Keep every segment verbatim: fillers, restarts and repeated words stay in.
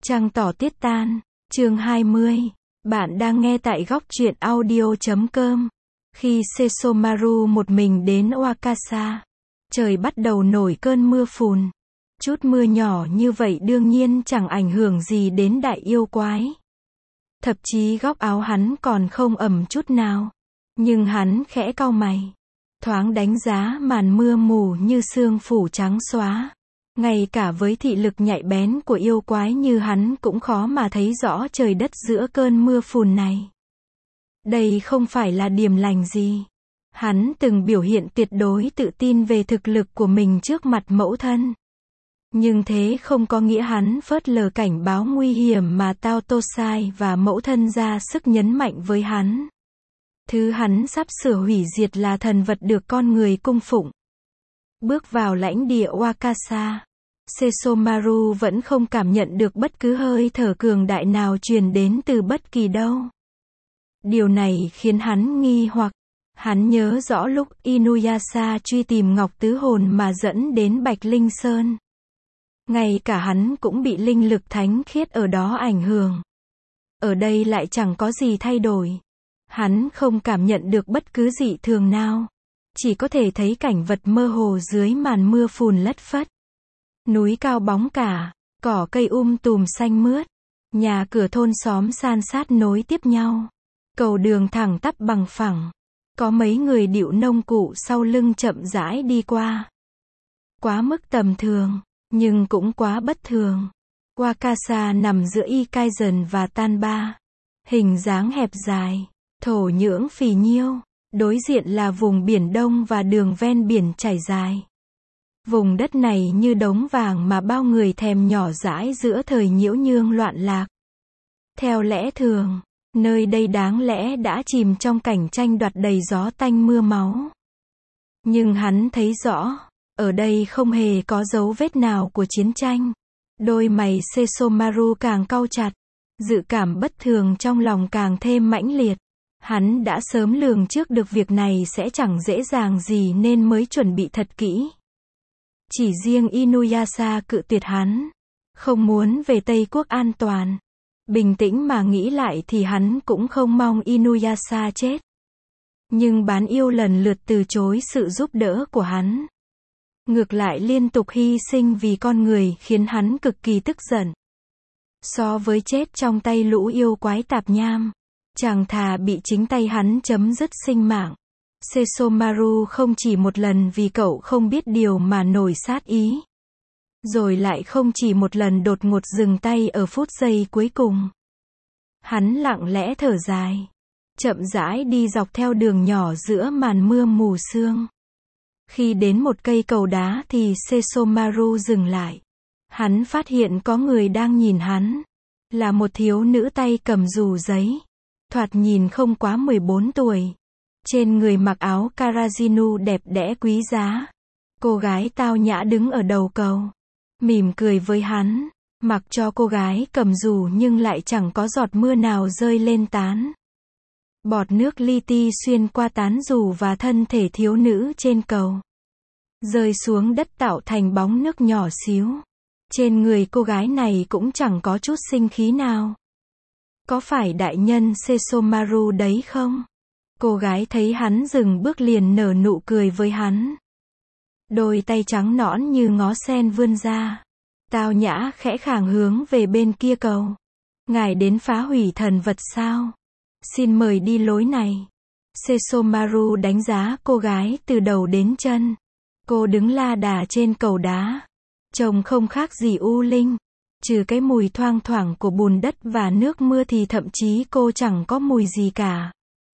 Trăng tỏ tiết tan, chương hai mươi. Bạn đang nghe tại góc truyện audio chấm com. Khi Sesomaru một mình đến Wakasa, trời bắt đầu nổi cơn mưa phùn. Chút mưa nhỏ như vậy đương nhiên chẳng ảnh hưởng gì đến đại yêu quái. Thậm chí góc áo hắn còn không ẩm chút nào. Nhưng hắn khẽ cau mày, thoáng đánh giá màn mưa mù như sương phủ trắng xóa. Ngay cả với thị lực nhạy bén của yêu quái như hắn cũng khó mà thấy rõ trời đất giữa cơn mưa phùn này. Đây không phải là điềm lành gì. Hắn từng biểu hiện tuyệt đối tự tin về thực lực của mình trước mặt mẫu thân. Nhưng thế không có nghĩa hắn phớt lờ cảnh báo nguy hiểm mà Tao Tosai và mẫu thân ra sức nhấn mạnh với hắn. Thứ hắn sắp sửa hủy diệt là thần vật được con người cung phụng. Bước vào lãnh địa Wakasa, Sesomaru vẫn không cảm nhận được bất cứ hơi thở cường đại nào truyền đến từ bất kỳ đâu. Điều này khiến hắn nghi hoặc. Hắn nhớ rõ lúc Inuyasha truy tìm Ngọc Tứ Hồn mà dẫn đến Bạch Linh Sơn. Ngay cả hắn cũng bị linh lực thánh khiết ở đó ảnh hưởng. Ở đây lại chẳng có gì thay đổi. Hắn không cảm nhận được bất cứ dị thường nào. Chỉ có thể thấy cảnh vật mơ hồ dưới màn mưa phùn lất phất. Núi cao bóng cả, cỏ cây um tùm xanh mướt. Nhà cửa thôn xóm san sát nối tiếp nhau. Cầu đường thẳng tắp bằng phẳng. Có mấy người điệu nông cụ sau lưng chậm rãi đi qua. Quá mức tầm thường, nhưng cũng quá bất thường. Wakasa nằm giữa Ikaizen và Tanba. Hình dáng hẹp dài, thổ nhưỡng phì nhiêu. Đối diện là vùng biển đông và đường ven biển trải dài. Vùng đất này như đống vàng mà bao người thèm nhỏ dãi giữa thời nhiễu nhương loạn lạc. Theo lẽ thường, nơi đây đáng lẽ đã chìm trong cảnh tranh đoạt đầy gió tanh mưa máu. Nhưng hắn thấy rõ, ở đây không hề có dấu vết nào của chiến tranh. Đôi mày Sesomaru càng cau chặt, dự cảm bất thường trong lòng càng thêm mãnh liệt. Hắn đã sớm lường trước được việc này sẽ chẳng dễ dàng gì nên mới chuẩn bị thật kỹ. Chỉ riêng Inuyasha cự tuyệt hắn, không muốn về Tây Quốc an toàn. Bình tĩnh mà nghĩ lại thì hắn cũng không mong Inuyasha chết. Nhưng bán yêu lần lượt từ chối sự giúp đỡ của hắn. Ngược lại liên tục hy sinh vì con người khiến hắn cực kỳ tức giận. So với chết trong tay lũ yêu quái tạp nham, chàng thà bị chính tay hắn chấm dứt sinh mạng. Sesomaru không chỉ một lần vì cậu không biết điều mà nổi sát ý. Rồi lại không chỉ một lần đột ngột dừng tay ở phút giây cuối cùng. Hắn lặng lẽ thở dài, chậm rãi đi dọc theo đường nhỏ giữa màn mưa mù sương. Khi đến một cây cầu đá thì Sesomaru dừng lại. Hắn phát hiện có người đang nhìn hắn. Là một thiếu nữ tay cầm dù giấy. Thoạt nhìn không quá mười bốn tuổi. Trên người mặc áo Karajinu đẹp đẽ quý giá. Cô gái tao nhã đứng ở đầu cầu. Mỉm cười với hắn. Mặc cho cô gái cầm dù nhưng lại chẳng có giọt mưa nào rơi lên tán. Bọt nước li ti xuyên qua tán dù và thân thể thiếu nữ trên cầu. Rơi xuống đất tạo thành bóng nước nhỏ xíu. Trên người cô gái này cũng chẳng có chút sinh khí nào. Có phải đại nhân Sesomaru đấy không? Cô gái thấy hắn dừng bước liền nở nụ cười với hắn. Đôi tay trắng nõn như ngó sen vươn ra. Tao nhã khẽ khàng hướng về bên kia cầu. Ngài đến phá hủy thần vật sao? Xin mời đi lối này. Sesomaru đánh giá cô gái từ đầu đến chân. Cô đứng la đà trên cầu đá. Trông không khác gì u linh. Trừ cái mùi thoang thoảng của bùn đất và nước mưa thì thậm chí cô chẳng có mùi gì cả.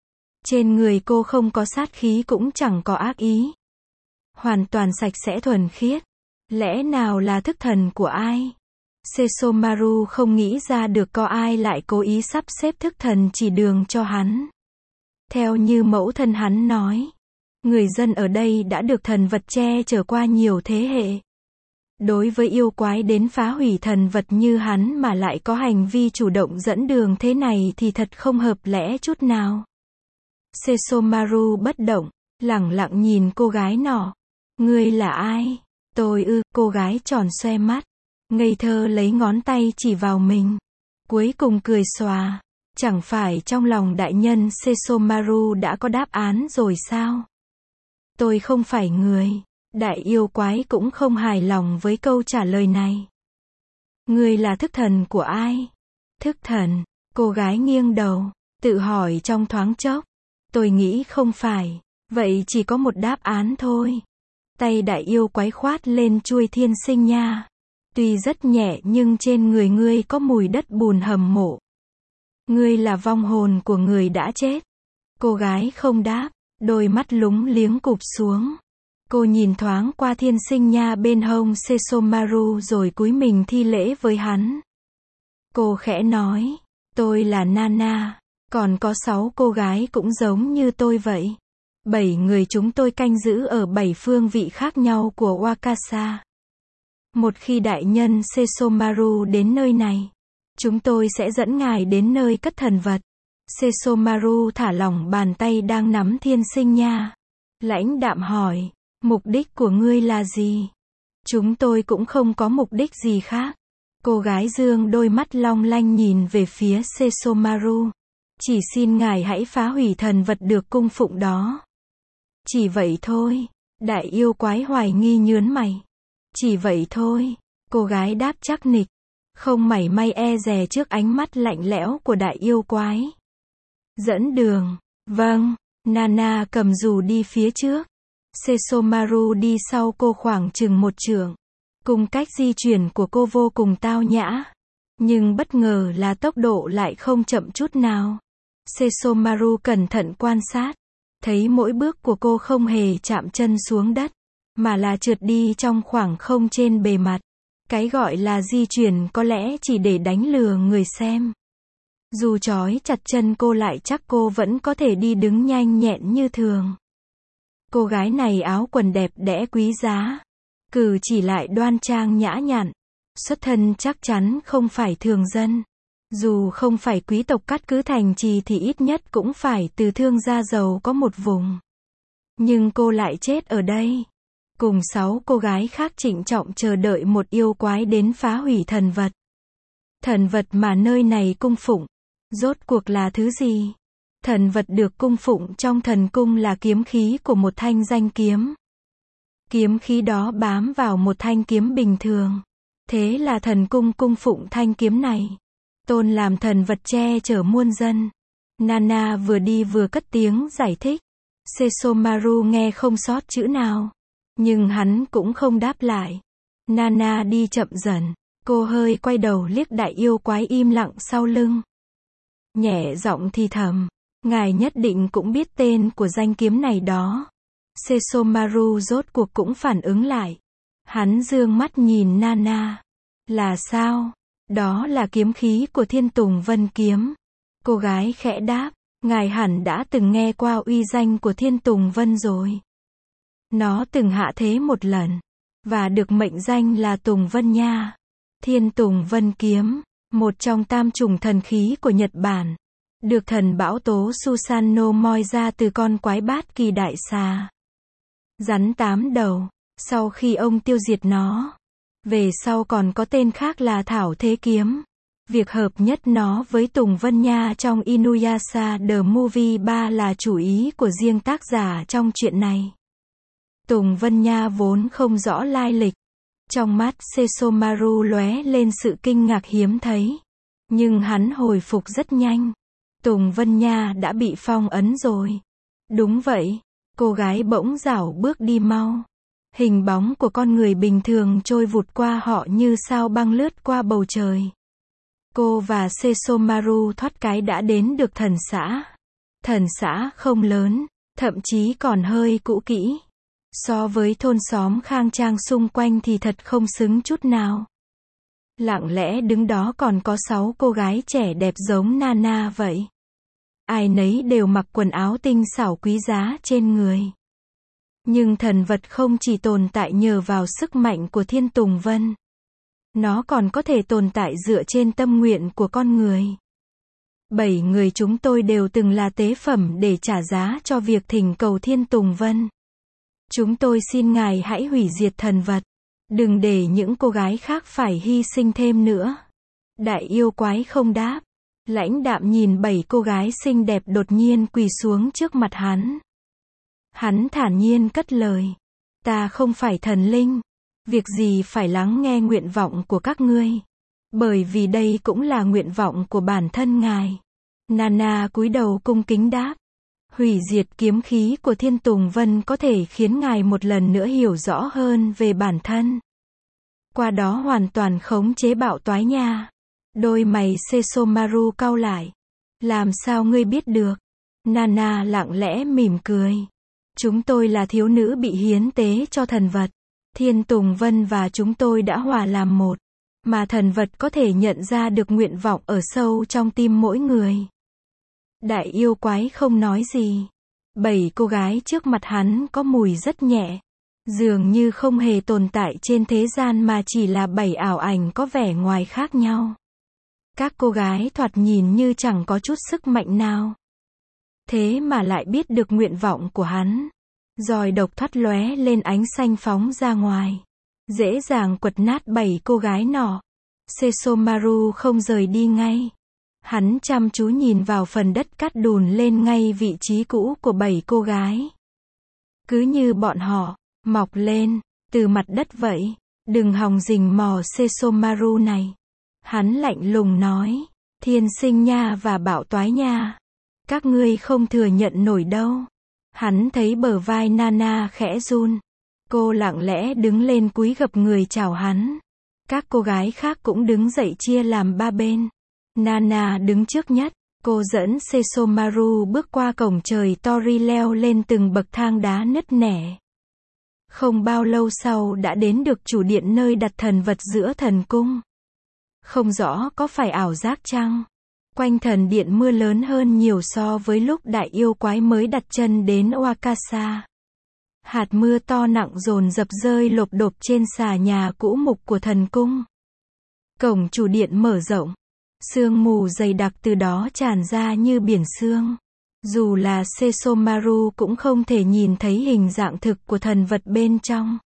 Trên người cô không có sát khí cũng chẳng có ác ý. Hoàn toàn sạch sẽ thuần khiết. Lẽ nào là thức thần của ai? Sesomaru không nghĩ ra được có ai lại cố ý sắp xếp thức thần chỉ đường cho hắn. Theo như mẫu thân hắn nói, người dân ở đây đã được thần vật che chở qua nhiều thế hệ. Đối với yêu quái đến phá hủy thần vật như hắn mà lại có hành vi chủ động dẫn đường thế này thì thật không hợp lẽ chút nào. Sesomaru bất động, lẳng lặng nhìn cô gái nọ. Ngươi là ai? Tôi ư, cô gái tròn xoe mắt. ngây thơ lấy ngón tay chỉ vào mình. Cuối cùng cười xòa. Chẳng phải trong lòng đại nhân Sesomaru đã có đáp án rồi sao? Tôi không phải người. Đại yêu quái cũng không hài lòng với câu trả lời này. Ngươi là thức thần của ai? Thức thần, cô gái nghiêng đầu, tự hỏi trong thoáng chốc. Tôi nghĩ không phải. Vậy chỉ có một đáp án thôi. Tay đại yêu quái khoát lên chuôi thiên sinh nha. Tuy rất nhẹ nhưng trên người ngươi có mùi đất bùn hầm mộ. Ngươi là vong hồn của người đã chết. Cô gái không đáp, đôi mắt lúng liếng cụp xuống. Cô nhìn thoáng qua thiên sinh nha bên hông Sesomaru rồi cúi mình thi lễ với hắn. Cô khẽ nói, tôi là Nana, còn có sáu cô gái cũng giống như tôi vậy. Bảy người chúng tôi canh giữ ở bảy phương vị khác nhau của Wakasa. Một khi đại nhân Sesomaru đến nơi này, chúng tôi sẽ dẫn ngài đến nơi cất thần vật. Sesomaru thả lỏng bàn tay đang nắm thiên sinh nha. Lãnh đạm hỏi, mục đích của ngươi là gì? Chúng tôi cũng không có mục đích gì khác. Cô gái dương đôi mắt long lanh nhìn về phía Sesomaru. Chỉ xin ngài hãy phá hủy thần vật được cung phụng đó. Chỉ vậy thôi. Đại yêu quái hoài nghi nhớn mày. Chỉ vậy thôi. Cô gái đáp chắc nịch. Không mảy may e dè trước ánh mắt lạnh lẽo của đại yêu quái. Dẫn đường. Vâng. Nana cầm dù đi phía trước. Sesomaru đi sau cô khoảng chừng một trượng. Cùng cách di chuyển của cô vô cùng tao nhã. Nhưng bất ngờ là tốc độ lại không chậm chút nào. Sesomaru cẩn thận quan sát. Thấy mỗi bước của cô không hề chạm chân xuống đất. Mà là trượt đi trong khoảng không trên bề mặt. Cái gọi là di chuyển có lẽ chỉ để đánh lừa người xem. Dù trói chặt chân cô lại chắc cô vẫn có thể đi đứng nhanh nhẹn như thường. Cô gái này áo quần đẹp đẽ quý giá. Cử chỉ lại đoan trang nhã nhặn. Xuất thân chắc chắn không phải thường dân. Dù không phải quý tộc cát cứ thành trì thì ít nhất cũng phải từ thương gia giàu có một vùng. Nhưng cô lại chết ở đây. Cùng sáu cô gái khác trịnh trọng chờ đợi một yêu quái đến phá hủy thần vật. Thần vật mà nơi này cung phụng. Rốt cuộc là thứ gì? Thần vật được cung phụng trong thần cung là kiếm khí của một thanh danh kiếm. Kiếm khí đó bám vào một thanh kiếm bình thường. Thế là thần cung cung phụng thanh kiếm này. Tôn làm thần vật che chở muôn dân. Nana vừa đi vừa cất tiếng giải thích. Sesomaru nghe không sót chữ nào. Nhưng hắn cũng không đáp lại. Nana đi chậm dần. Cô hơi quay đầu liếc đại yêu quái im lặng sau lưng. Nhẹ giọng thì thầm. Ngài nhất định cũng biết tên của danh kiếm này đó. Sesomaru rốt cuộc cũng phản ứng lại. Hắn dương mắt nhìn Nana. Là sao? Đó là kiếm khí của Thiên Tùng Vân Kiếm. Cô gái khẽ đáp. Ngài hẳn đã từng nghe qua uy danh của Thiên Tùng Vân rồi. Nó từng hạ thế một lần. Và được mệnh danh là Tùng Vân Nha. Thiên Tùng Vân Kiếm. Một trong tam chủng thần khí của Nhật Bản. Được thần bão tố Susanoo moi ra từ con quái bát kỳ đại xà. Rắn tám đầu. Sau khi ông tiêu diệt nó. Về sau còn có tên khác là Thảo Thế Kiếm. Việc hợp nhất nó với Tùng Vân Nha trong Inuyasha The Movie ba là chủ ý của riêng tác giả trong chuyện này. Tùng Vân Nha vốn không rõ lai lịch. Trong mắt Sesomaru lóe lên sự kinh ngạc hiếm thấy. Nhưng hắn hồi phục rất nhanh. Tùng Vân Nha đã bị phong ấn rồi. Đúng vậy. Cô gái bỗng rảo bước đi mau. Hình bóng của con người bình thường trôi vụt qua họ như sao băng lướt qua bầu trời. Cô và Sesomaru thoát cái đã đến được thần xã. Thần xã không lớn, thậm chí còn hơi cũ kỹ. So với thôn xóm khang trang xung quanh thì thật không xứng chút nào. Lặng lẽ đứng đó còn có sáu cô gái trẻ đẹp giống Nana vậy. Ai nấy đều mặc quần áo tinh xảo quý giá trên người. Nhưng thần vật không chỉ tồn tại nhờ vào sức mạnh của Thiên Tùng Vân. Nó còn có thể tồn tại dựa trên tâm nguyện của con người. Bảy người chúng tôi đều từng là tế phẩm để trả giá cho việc thỉnh cầu Thiên Tùng Vân. Chúng tôi xin ngài hãy hủy diệt thần vật. Đừng để những cô gái khác phải hy sinh thêm nữa. Đại yêu quái không đáp. Lãnh đạm nhìn bảy cô gái xinh đẹp đột nhiên quỳ xuống trước mặt hắn. Hắn thản nhiên cất lời. Ta không phải thần linh. Việc gì phải lắng nghe nguyện vọng của các ngươi. Bởi vì đây cũng là nguyện vọng của bản thân ngài. Nana cúi đầu cung kính đáp. Hủy diệt kiếm khí của Thiên Tùng Vân có thể khiến ngài một lần nữa hiểu rõ hơn về bản thân. Qua đó hoàn toàn khống chế Bạo Toái Nha. Đôi mày Sesomaru cau lại. Làm sao ngươi biết được? Nana lặng lẽ mỉm cười. Chúng tôi là thiếu nữ bị hiến tế cho thần vật. Thiên Tùng Vân và chúng tôi đã hòa làm một. Mà thần vật có thể nhận ra được nguyện vọng ở sâu trong tim mỗi người. Đại yêu quái không nói gì. Bảy cô gái trước mặt hắn có mùi rất nhẹ. Dường như không hề tồn tại trên thế gian mà chỉ là bảy ảo ảnh có vẻ ngoài khác nhau. Các cô gái thoạt nhìn như chẳng có chút sức mạnh nào. Thế mà lại biết được nguyện vọng của hắn. Roi độc thoát lóe lên ánh xanh phóng ra ngoài. Dễ dàng quật nát bảy cô gái nọ. Sesomaru không rời đi ngay. Hắn chăm chú nhìn vào phần đất cát đùn lên ngay vị trí cũ của bảy cô gái. Cứ như bọn họ mọc lên từ mặt đất vậy. Đừng hòng rình mò Sesomaru này. Hắn lạnh lùng nói. Thiên Sinh Nha và Bạo Toái Nha. Các ngươi không thừa nhận nổi đâu. Hắn thấy bờ vai Nana khẽ run. Cô lặng lẽ đứng lên cúi gập người chào hắn. Các cô gái khác cũng đứng dậy chia làm ba bên. Nana đứng trước nhất. Cô dẫn Sesomaru bước qua cổng trời Tori leo lên từng bậc thang đá nứt nẻ. Không bao lâu sau đã đến được chủ điện nơi đặt thần vật giữa thần cung. Không rõ có phải ảo giác chăng? Quanh thần điện mưa lớn hơn nhiều so với lúc đại yêu quái mới đặt chân đến Wakasa. Hạt mưa to nặng dồn dập rơi lộp độp trên xà nhà cũ mục của thần cung. Cổng chủ điện mở rộng. Sương mù dày đặc từ đó tràn ra như biển sương. Dù là Sesomaru cũng không thể nhìn thấy hình dạng thực của thần vật bên trong.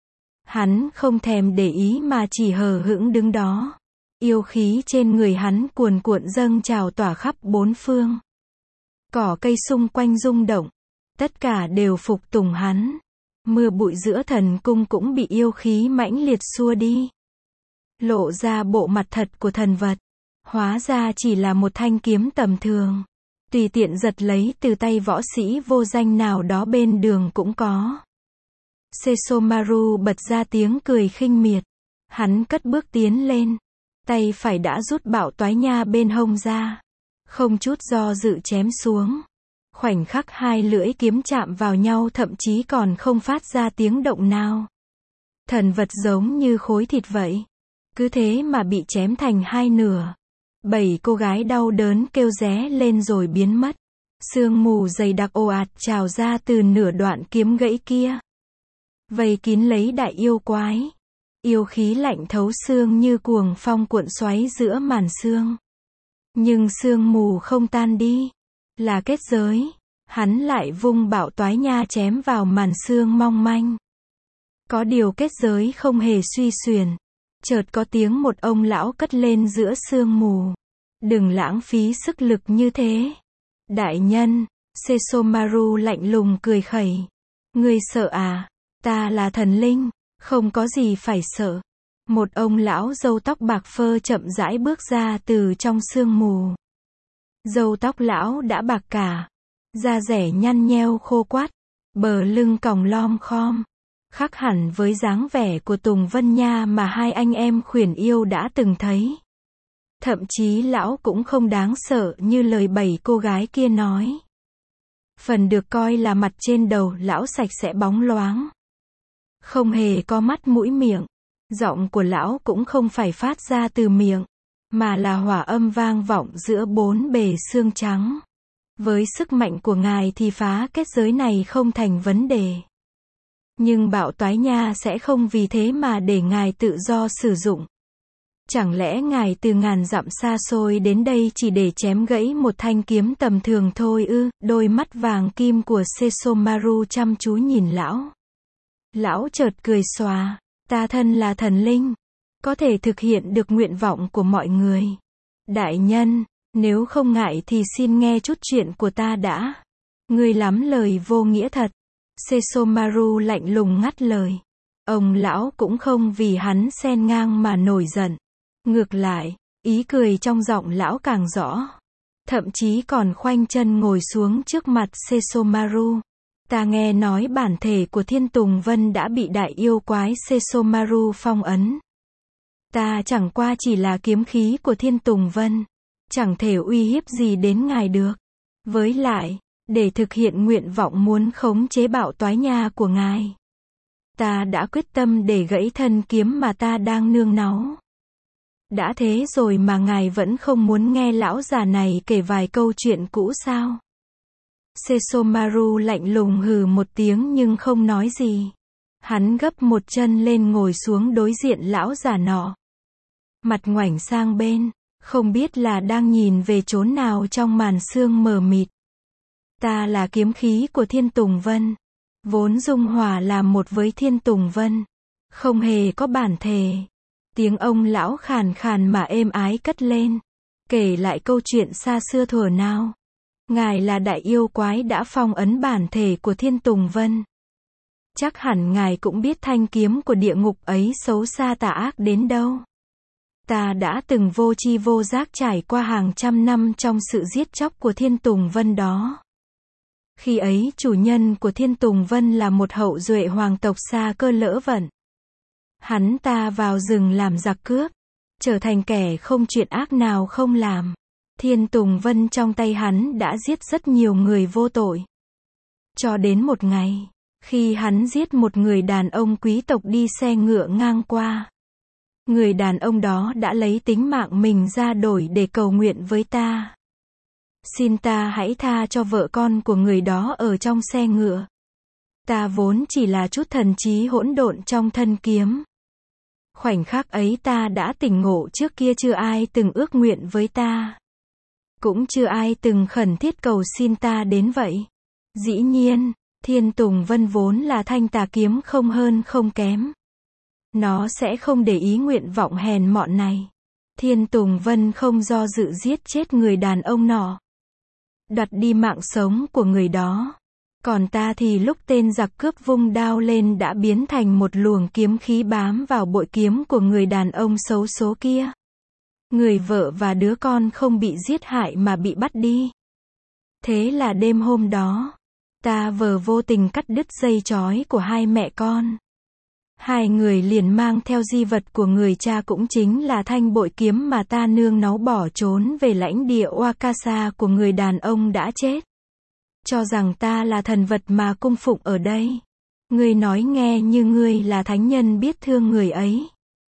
Hắn không thèm để ý mà chỉ hờ hững đứng đó. Yêu khí trên người hắn cuồn cuộn dâng trào tỏa khắp bốn phương. Cỏ cây xung quanh rung động. Tất cả đều phục tùng hắn. Mưa bụi giữa thần cung cũng bị yêu khí mãnh liệt xua đi. Lộ ra bộ mặt thật của thần vật. Hóa ra chỉ là một thanh kiếm tầm thường. Tùy tiện giật lấy từ tay võ sĩ vô danh nào đó bên đường cũng có. Sesomaru bật ra tiếng cười khinh miệt. Hắn cất bước tiến lên. Tay phải đã rút Bạo Toái Nha bên hông ra. Không chút do dự chém xuống. Khoảnh khắc hai lưỡi kiếm chạm vào nhau thậm chí còn không phát ra tiếng động nào. Thần vật giống như khối thịt vậy. Cứ thế mà bị chém thành hai nửa. Bảy cô gái đau đớn kêu ré lên rồi biến mất. Sương mù dày đặc ồ ạt trào ra từ nửa đoạn kiếm gãy kia. Vây kín lấy đại yêu quái. Yêu khí lạnh thấu xương như cuồng phong cuộn xoáy giữa màn sương. Nhưng sương mù không tan đi. Là kết giới. Hắn lại vung Bạo Toái Nha chém vào màn sương mong manh. Có điều kết giới không hề suy xuyển. Chợt có tiếng một ông lão cất lên giữa sương mù. Đừng lãng phí sức lực như thế. Đại nhân. Sesomaru lạnh lùng cười khẩy. Ngươi sợ à? Ta là thần linh. Không có gì phải sợ. Một ông lão râu tóc bạc phơ chậm rãi bước ra từ trong sương mù. Râu tóc lão đã bạc cả. Da rẻ nhăn nheo khô quắt. Bờ lưng còng lom khom. Khác hẳn với dáng vẻ của Tùng Vân Nha mà hai anh em khuyển yêu đã từng thấy. Thậm chí lão cũng không đáng sợ như lời bảy cô gái kia nói. Phần được coi là mặt trên đầu lão sạch sẽ bóng loáng. Không hề có mắt mũi miệng. Giọng của lão cũng không phải phát ra từ miệng, mà là hòa âm vang vọng giữa bốn bề xương trắng. Với sức mạnh của ngài thì phá kết giới này không thành vấn đề. Nhưng Bạo Toái Nha sẽ không vì thế mà để ngài tự do sử dụng. Chẳng lẽ ngài từ ngàn dặm xa xôi đến đây chỉ để chém gãy một thanh kiếm tầm thường thôi ư? Đôi mắt vàng kim của Sesomaru chăm chú nhìn lão. Lão chợt cười xòa. Ta thân là thần linh, có thể thực hiện được nguyện vọng của mọi người. Đại nhân, nếu không ngại thì xin nghe chút chuyện của ta đã. Ngươi lắm lời vô nghĩa thật. Sesomaru lạnh lùng ngắt lời. Ông lão cũng không vì hắn xen ngang mà nổi giận. Ngược lại, ý cười trong giọng lão càng rõ. Thậm chí còn khoanh chân ngồi xuống trước mặt Sesomaru. Ta nghe nói bản thể của Thiên Tùng Vân đã bị đại yêu quái Sesomaru phong ấn. Ta chẳng qua chỉ là kiếm khí của Thiên Tùng Vân, chẳng thể uy hiếp gì đến ngài được. Với lại, để thực hiện nguyện vọng muốn khống chế bạo toái nha của ngài, ta đã quyết tâm để gãy thân kiếm mà ta đang nương náu. Đã thế rồi mà ngài vẫn không muốn nghe lão già này kể vài câu chuyện cũ sao? Sesomaru lạnh lùng hừ một tiếng nhưng không nói gì. Hắn gấp một chân lên ngồi xuống đối diện lão già nọ. Mặt ngoảnh sang bên, không biết là đang nhìn về chốn nào trong màn sương mờ mịt. Ta là kiếm khí của Thiên Tùng Vân, vốn dung hòa làm một với Thiên Tùng Vân, không hề có bản thể. Tiếng ông lão khàn khàn mà êm ái cất lên, kể lại câu chuyện xa xưa thuở nào. Ngài là đại yêu quái đã phong ấn bản thể của Thiên Tùng Vân. Chắc hẳn ngài cũng biết thanh kiếm của địa ngục ấy xấu xa tà ác đến đâu. Ta đã từng vô tri vô giác trải qua hàng trăm năm trong sự giết chóc của Thiên Tùng Vân đó. Khi ấy chủ nhân của Thiên Tùng Vân là một hậu duệ hoàng tộc xa cơ lỡ vận. Hắn ta vào rừng làm giặc cướp, trở thành kẻ không chuyện ác nào không làm. Thiên Tùng Vân trong tay hắn đã giết rất nhiều người vô tội. Cho đến một ngày, khi hắn giết một người đàn ông quý tộc đi xe ngựa ngang qua. Người đàn ông đó đã lấy tính mạng mình ra đổi để cầu nguyện với ta. Xin ta hãy tha cho vợ con của người đó ở trong xe ngựa. Ta vốn chỉ là chút thần trí hỗn độn trong thân kiếm. Khoảnh khắc ấy ta đã tỉnh ngộ, trước kia chưa ai từng ước nguyện với ta. Cũng chưa ai từng khẩn thiết cầu xin ta đến vậy. Dĩ nhiên, Thiên Tùng Vân vốn là thanh tà kiếm không hơn không kém. Nó sẽ không để ý nguyện vọng hèn mọn này. Thiên Tùng Vân không do dự giết chết người đàn ông nọ, đoạt đi mạng sống của người đó. Còn ta thì lúc tên giặc cướp vung đao lên đã biến thành một luồng kiếm khí bám vào bội kiếm của người đàn ông xấu số kia. Người vợ và đứa con không bị giết hại mà bị bắt đi. Thế là đêm hôm đó, ta vờ vô tình cắt đứt dây trói của hai mẹ con. Hai người liền mang theo di vật của người cha, cũng chính là thanh bội kiếm mà ta nương náu, bỏ trốn về lãnh địa Wakasa của người đàn ông đã chết. Cho rằng ta là thần vật mà cung phụng ở đây. Ngươi nói nghe như ngươi là thánh nhân biết thương người ấy.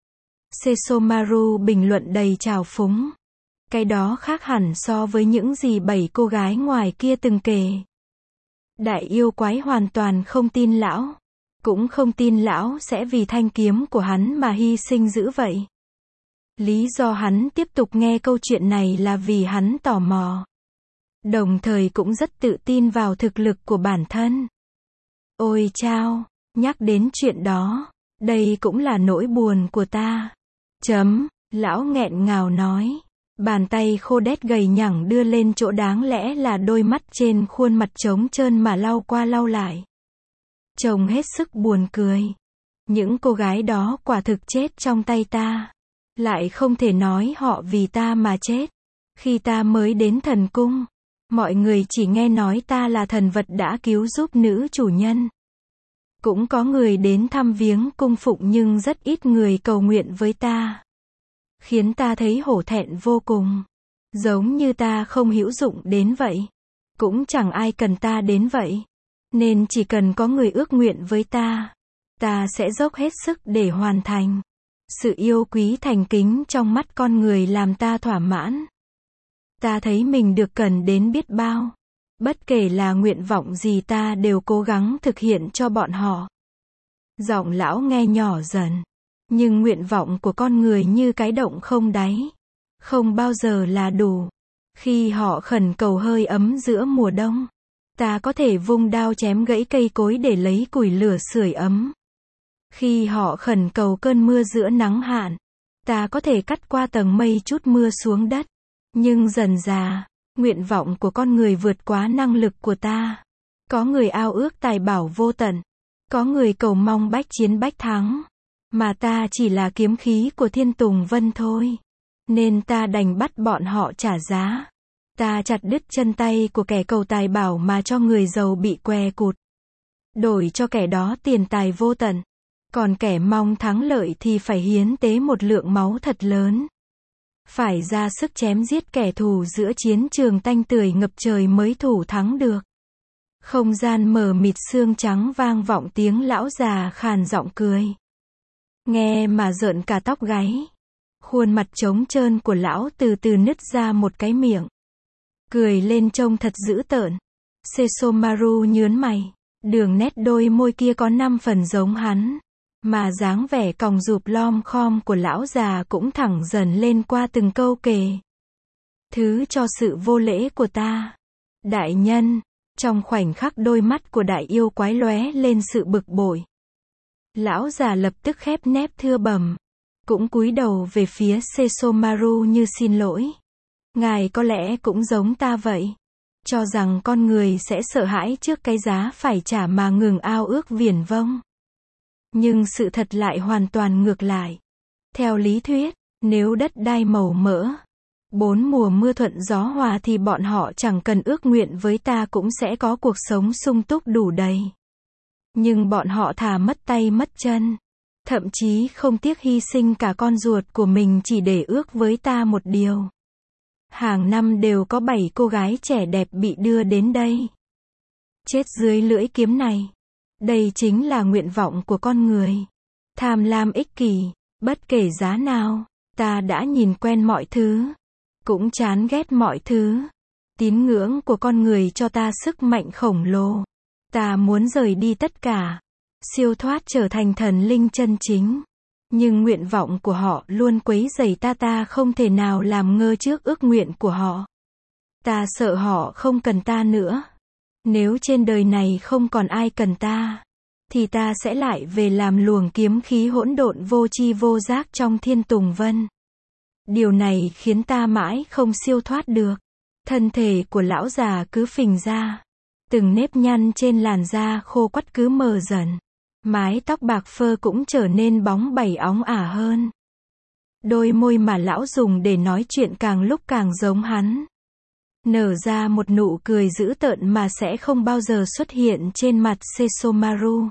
Sesomaru bình luận đầy trào phúng. Cái đó khác hẳn so với những gì bảy cô gái ngoài kia từng kể. Đại yêu quái hoàn toàn không tin lão. Cũng không tin lão sẽ vì thanh kiếm của hắn mà hy sinh dữ vậy. Lý do hắn tiếp tục nghe câu chuyện này là vì hắn tò mò. Đồng thời cũng rất tự tin vào thực lực của bản thân. Ôi chao, nhắc đến chuyện đó, đây cũng là nỗi buồn của ta. Chấm, lão nghẹn ngào nói. Bàn tay khô đét gầy nhẳng đưa lên chỗ đáng lẽ là đôi mắt trên khuôn mặt trống trơn mà lau qua lau lại. Trông hết sức buồn cười. Những cô gái đó quả thực chết trong tay ta. Lại không thể nói họ vì ta mà chết. Khi ta mới đến thần cung, mọi người chỉ nghe nói ta là thần vật đã cứu giúp nữ chủ nhân. Cũng có người đến thăm viếng cung phụng nhưng rất ít người cầu nguyện với ta. Khiến ta thấy hổ thẹn vô cùng. Giống như ta không hữu dụng đến vậy. Cũng chẳng ai cần ta đến vậy. Nên chỉ cần có người ước nguyện với ta, ta sẽ dốc hết sức để hoàn thành. Sự yêu quý thành kính trong mắt con người làm ta thỏa mãn. Ta thấy mình được cần đến biết bao. Bất kể là nguyện vọng gì ta đều cố gắng thực hiện cho bọn họ. Giọng lão nghe nhỏ dần. Nhưng nguyện vọng của con người như cái động không đáy. Không bao giờ là đủ. Khi họ khẩn cầu hơi ấm giữa mùa đông, ta có thể vung đao chém gãy cây cối để lấy củi lửa sưởi ấm. Khi họ khẩn cầu cơn mưa giữa nắng hạn, ta có thể cắt qua tầng mây chút mưa xuống đất. Nhưng dần dà, nguyện vọng của con người vượt quá năng lực của ta. Có người ao ước tài bảo vô tận. Có người cầu mong bách chiến bách thắng. Mà ta chỉ là kiếm khí của Thiên Tùng Vân thôi. Nên ta đành bắt bọn họ trả giá. Ta chặt đứt chân tay của kẻ cầu tài bảo mà cho người giàu bị què cụt. Đổi cho kẻ đó tiền tài vô tận. Còn kẻ mong thắng lợi thì phải hiến tế một lượng máu thật lớn. Phải ra sức chém giết kẻ thù giữa chiến trường tanh tưởi ngập trời mới thủ thắng được. Không gian mờ mịt sương trắng vang vọng tiếng lão già khàn giọng cười. Nghe mà rợn cả tóc gáy. Khuôn mặt trống trơn của lão từ từ nứt ra một cái miệng. Cười lên trông thật dữ tợn. Sesomaru nhớn mày. Đường nét đôi môi kia có năm phần giống hắn. Mà dáng vẻ còng rụp lom khom của lão già cũng thẳng dần lên qua từng câu kể. Thứ cho sự vô lễ của ta. Đại nhân. Trong khoảnh khắc đôi mắt của đại yêu quái lóe lên sự bực bội. Lão già lập tức khép nép thưa bẩm. Cũng cúi đầu về phía Sesomaru như xin lỗi. Ngài có lẽ cũng giống ta vậy. Cho rằng con người sẽ sợ hãi trước cái giá phải trả mà ngừng ao ước viển vông. Nhưng sự thật lại hoàn toàn ngược lại. Theo lý thuyết, nếu đất đai màu mỡ, bốn mùa mưa thuận gió hòa thì bọn họ chẳng cần ước nguyện với ta cũng sẽ có cuộc sống sung túc đủ đầy. Nhưng bọn họ thà mất tay mất chân. Thậm chí không tiếc hy sinh cả con ruột của mình chỉ để ước với ta một điều. Hàng năm đều có bảy cô gái trẻ đẹp bị đưa đến đây. Chết dưới lưỡi kiếm này. Đây chính là nguyện vọng của con người. Tham lam ích kỷ, bất kể giá nào, ta đã nhìn quen mọi thứ. Cũng chán ghét mọi thứ. Tín ngưỡng của con người cho ta sức mạnh khổng lồ. Ta muốn rời đi tất cả. Siêu thoát trở thành thần linh chân chính. Nhưng nguyện vọng của họ luôn quấy rầy ta ta không thể nào làm ngơ trước ước nguyện của họ. Ta sợ họ không cần ta nữa. Nếu trên đời này không còn ai cần ta, thì ta sẽ lại về làm luồng kiếm khí hỗn độn vô tri vô giác trong Thiên Tùng Vân. Điều này khiến ta mãi không siêu thoát được. Thân thể của lão già cứ phình ra. Từng nếp nhăn trên làn da khô quắt cứ mờ dần. Mái tóc bạc phơ cũng trở nên bóng bẩy óng ả hơn. Đôi môi mà lão dùng để nói chuyện càng lúc càng giống hắn. Nở ra một nụ cười dữ tợn mà sẽ không bao giờ xuất hiện trên mặt Sesomaru.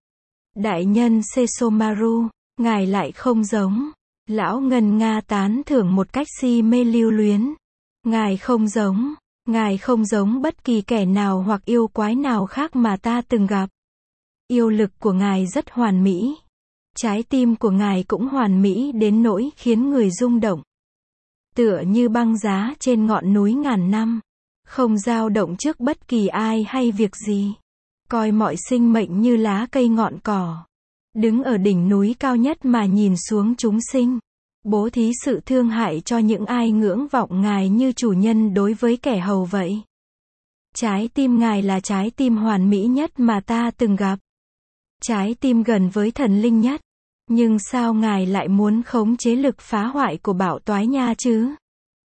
Đại nhân Sesomaru, ngài lại không giống. Lão ngân nga tán thưởng một cách si mê lưu luyến. Ngài không giống. Ngài không giống bất kỳ kẻ nào hoặc yêu quái nào khác mà ta từng gặp. Yêu lực của ngài rất hoàn mỹ. Trái tim của ngài cũng hoàn mỹ đến nỗi khiến người rung động. Tựa như băng giá trên ngọn núi ngàn năm. Không dao động trước bất kỳ ai hay việc gì. Coi mọi sinh mệnh như lá cây ngọn cỏ. Đứng ở đỉnh núi cao nhất mà nhìn xuống chúng sinh. Bố thí sự thương hại cho những ai ngưỡng vọng ngài như chủ nhân đối với kẻ hầu vậy. Trái tim ngài là trái tim hoàn mỹ nhất mà ta từng gặp. Trái tim gần với thần linh nhất. Nhưng sao ngài lại muốn khống chế lực phá hoại của Bảo Toái Nha chứ?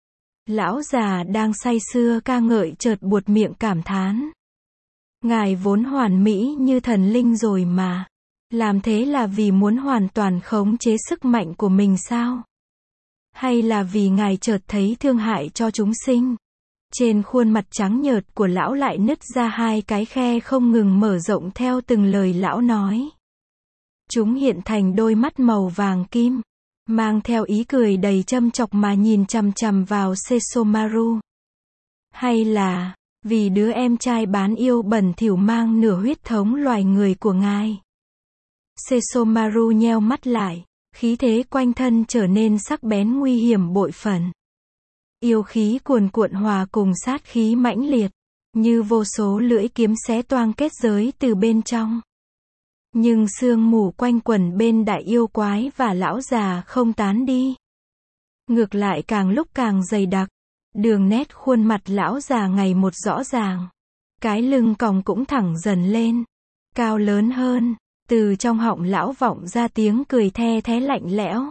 Lão già đang say sưa ca ngợi chợt buột miệng cảm thán. Ngài vốn hoàn mỹ như thần linh rồi mà. Làm thế là vì muốn hoàn toàn khống chế sức mạnh của mình sao? Hay là vì ngài chợt thấy thương hại cho chúng sinh? Trên khuôn mặt trắng nhợt của lão lại nứt ra hai cái khe không ngừng mở rộng theo từng lời lão nói. Chúng hiện thành đôi mắt màu vàng kim, mang theo ý cười đầy châm chọc mà nhìn chằm chằm vào Sesomaru. Hay là, vì đứa em trai bán yêu bẩn thỉu mang nửa huyết thống loài người của ngài? Sesomaru nheo mắt lại, khí thế quanh thân trở nên sắc bén nguy hiểm bội phần. Yêu khí cuồn cuộn hòa cùng sát khí mãnh liệt, như vô số lưỡi kiếm xé toang kết giới từ bên trong. Nhưng sương mù quanh quẩn bên đại yêu quái và lão già không tán đi. Ngược lại càng lúc càng dày đặc. Đường nét khuôn mặt lão già ngày một rõ ràng. Cái lưng còng cũng thẳng dần lên. Cao lớn hơn. Từ trong họng lão vọng ra tiếng cười the thé lạnh lẽo.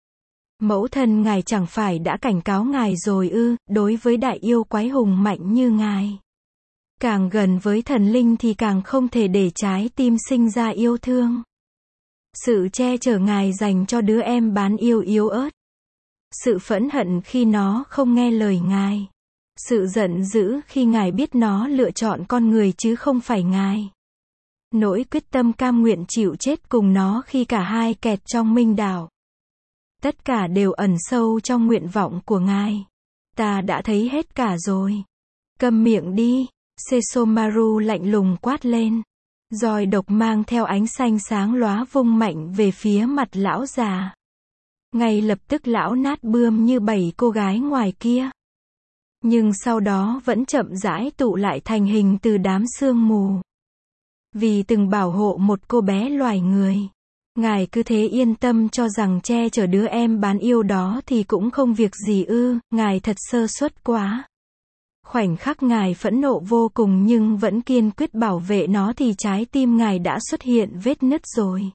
Mẫu thân ngài chẳng phải đã cảnh cáo ngài rồi ư, đối với đại yêu quái hùng mạnh như ngài. Càng gần với thần linh thì càng không thể để trái tim sinh ra yêu thương. Sự che chở ngài dành cho đứa em bán yêu yếu ớt. Sự phẫn hận khi nó không nghe lời ngài. Sự giận dữ khi ngài biết nó lựa chọn con người chứ không phải ngài. Nỗi quyết tâm cam nguyện chịu chết cùng nó khi cả hai kẹt trong minh đảo. Tất cả đều ẩn sâu trong nguyện vọng của ngài. Ta đã thấy hết cả rồi. Câm miệng đi, Sesomaru lạnh lùng quát lên. Roi độc mang theo ánh xanh sáng lóa vung mạnh về phía mặt lão già. Ngay lập tức lão nát bươm như bảy cô gái ngoài kia. Nhưng sau đó vẫn chậm rãi tụ lại thành hình từ đám sương mù. Vì từng bảo hộ một cô bé loài người, ngài cứ thế yên tâm cho rằng che chở đứa em bán yêu đó thì cũng không việc gì ư, ngài thật sơ suất quá. Khoảnh khắc ngài phẫn nộ vô cùng nhưng vẫn kiên quyết bảo vệ nó thì trái tim ngài đã xuất hiện vết nứt rồi.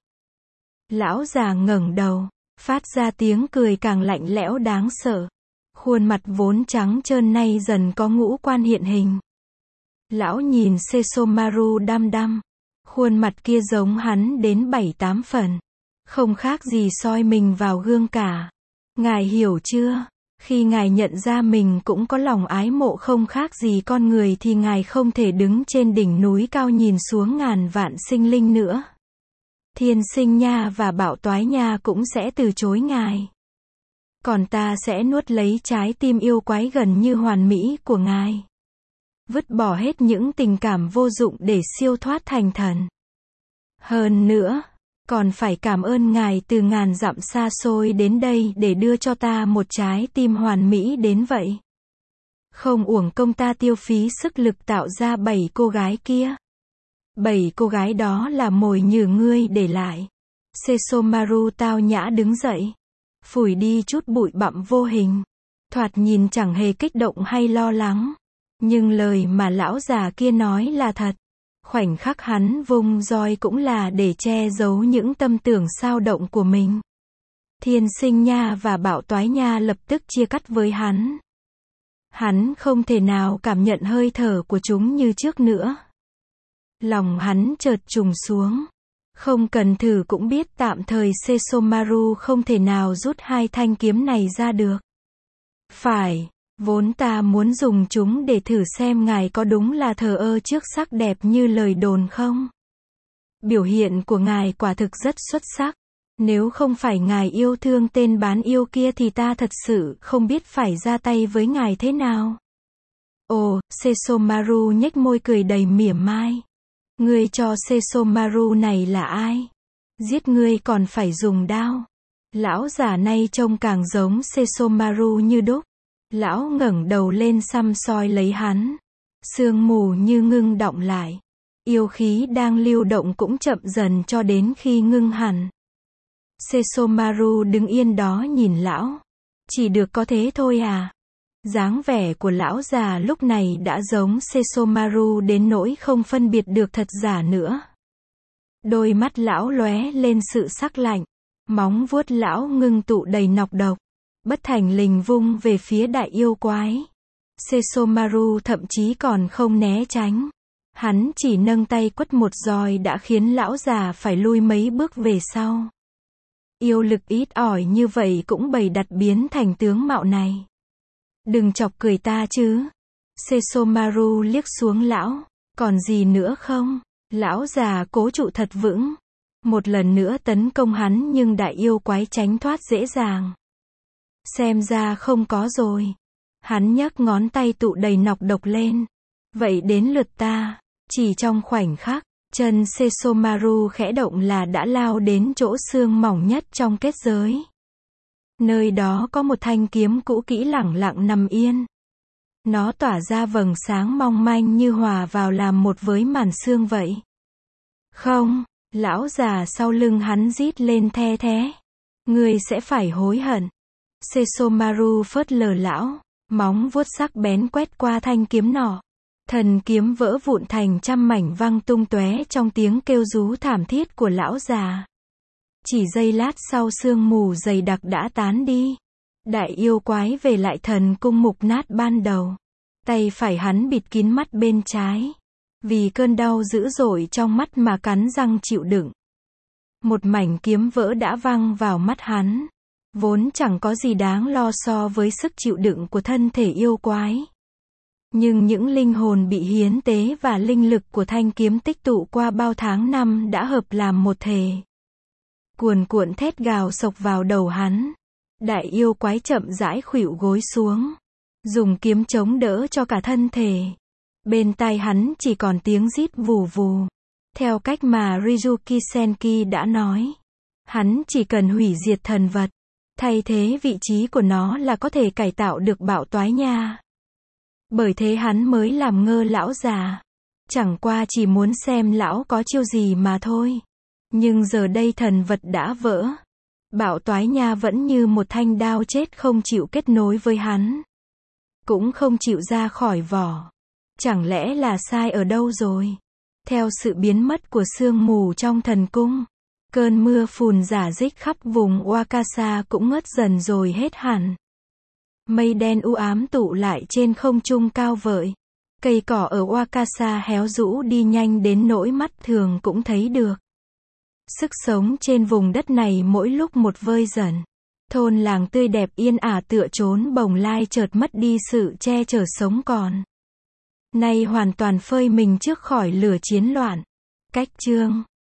Lão già ngẩng đầu, phát ra tiếng cười càng lạnh lẽo đáng sợ. Khuôn mặt vốn trắng trơn nay dần có ngũ quan hiện hình. Lão nhìn Sesomaru đăm đăm. Khuôn mặt kia giống hắn đến bảy tám phần. Không khác gì soi mình vào gương cả. Ngài hiểu chưa? Khi ngài nhận ra mình cũng có lòng ái mộ không khác gì con người thì ngài không thể đứng trên đỉnh núi cao nhìn xuống ngàn vạn sinh linh nữa. Thiên sinh nha và bạo toái nha cũng sẽ từ chối ngài. Còn ta sẽ nuốt lấy trái tim yêu quái gần như hoàn mỹ của ngài. Vứt bỏ hết những tình cảm vô dụng để siêu thoát thành thần. Hơn nữa, còn phải cảm ơn ngài từ ngàn dặm xa xôi đến đây để đưa cho ta một trái tim hoàn mỹ đến vậy. Không uổng công ta tiêu phí sức lực tạo ra bảy cô gái kia. Bảy cô gái đó là mồi nhử ngươi để lại. Sesomaru tao nhã đứng dậy. Phủi đi chút bụi bặm vô hình. Thoạt nhìn chẳng hề kích động hay lo lắng. Nhưng lời mà lão già kia nói là thật. Khoảnh khắc hắn vung roi cũng là để che giấu những tâm tưởng xao động của mình. Thiên sinh nha và bạo toái nha lập tức chia cắt với hắn. Hắn không thể nào cảm nhận hơi thở của chúng như trước nữa. Lòng hắn chợt trùng xuống. Không cần thử cũng biết tạm thời Sesomaru không thể nào rút hai thanh kiếm này ra được. Phải, vốn ta muốn dùng chúng để thử xem ngài có đúng là thờ ơ trước sắc đẹp như lời đồn không. Biểu hiện của ngài quả thực rất xuất sắc. Nếu không phải ngài yêu thương tên bán yêu kia thì ta thật sự không biết phải ra tay với ngài thế nào. Ồ, Sesomaru nhếch môi cười đầy mỉa mai. Ngươi cho Sesomaru này là ai? Giết ngươi còn phải dùng đao. Lão già nay trông càng giống Sesomaru như đúc. Lão ngẩng đầu lên săm soi lấy hắn. Sương mù như ngưng đọng lại. Yêu khí đang lưu động cũng chậm dần cho đến khi ngưng hẳn. Sesomaru đứng yên đó nhìn lão. Chỉ được có thế thôi à? Dáng vẻ của lão già lúc này đã giống Sesomaru đến nỗi không phân biệt được thật giả nữa. Đôi mắt lão lóe lên sự sắc lạnh. Móng vuốt lão ngưng tụ đầy nọc độc. Bất thành lình vung về phía đại yêu quái. Sesomaru thậm chí còn không né tránh. Hắn chỉ nâng tay quất một roi đã khiến lão già phải lui mấy bước về sau. Yêu lực ít ỏi như vậy cũng bày đặt biến thành tướng mạo này. Đừng chọc cười ta chứ. Sesomaru liếc xuống lão. Còn gì nữa không? Lão già cố trụ thật vững. Một lần nữa tấn công hắn nhưng đại yêu quái tránh thoát dễ dàng. Xem ra không có rồi. Hắn nhấc ngón tay tụ đầy nọc độc lên. Vậy đến lượt ta. Chỉ trong khoảnh khắc, chân Sesomaru khẽ động là đã lao đến chỗ xương mỏng nhất trong kết giới. Nơi đó có một thanh kiếm cũ kỹ lẳng lặng nằm yên. Nó tỏa ra vầng sáng mong manh như hòa vào làm một với màn xương vậy. Không, lão già sau lưng hắn rít lên the thé. Ngươi sẽ phải hối hận. Sesomaru phớt lờ lão, móng vuốt sắc bén quét qua thanh kiếm nọ. Thần kiếm vỡ vụn thành trăm mảnh văng tung tóe trong tiếng kêu rú thảm thiết của lão già. Chỉ giây lát sau sương mù dày đặc đã tán đi. Đại yêu quái về lại thần cung mục nát ban đầu. Tay phải hắn bịt kín mắt bên trái. Vì cơn đau dữ dội trong mắt mà cắn răng chịu đựng. Một mảnh kiếm vỡ đã văng vào mắt hắn. Vốn chẳng có gì đáng lo so với sức chịu đựng của thân thể yêu quái. Nhưng những linh hồn bị hiến tế và linh lực của thanh kiếm tích tụ qua bao tháng năm đã hợp làm một thể. Cuồn cuộn thét gào sộc vào đầu hắn. Đại yêu quái chậm rãi khuỵu gối xuống. Dùng kiếm chống đỡ cho cả thân thể. Bên tai hắn chỉ còn tiếng rít vù vù. Theo cách mà Ryuki Senki đã nói. Hắn chỉ cần hủy diệt thần vật. Thay thế vị trí của nó là có thể cải tạo được bạo toái nha. Bởi thế hắn mới làm ngơ lão già. Chẳng qua chỉ muốn xem lão có chiêu gì mà thôi. Nhưng giờ đây thần vật đã vỡ. Bạo toái nha vẫn như một thanh đao chết không chịu kết nối với hắn. Cũng không chịu ra khỏi vỏ. Chẳng lẽ là sai ở đâu rồi? Theo sự biến mất của sương mù trong thần cung. Cơn mưa phùn rả rích khắp vùng Wakasa cũng ngớt dần rồi hết hẳn. Mây đen u ám tụ lại trên không trung cao vợi. Cây cỏ ở Wakasa héo rũ đi nhanh đến nỗi mắt thường cũng thấy được. Sức sống trên vùng đất này mỗi lúc một vơi dần. Thôn làng tươi đẹp yên ả tựa trốn bồng lai chợt mất đi sự che chở sống còn. Nay hoàn toàn phơi mình trước khỏi lửa chiến loạn. Cách chương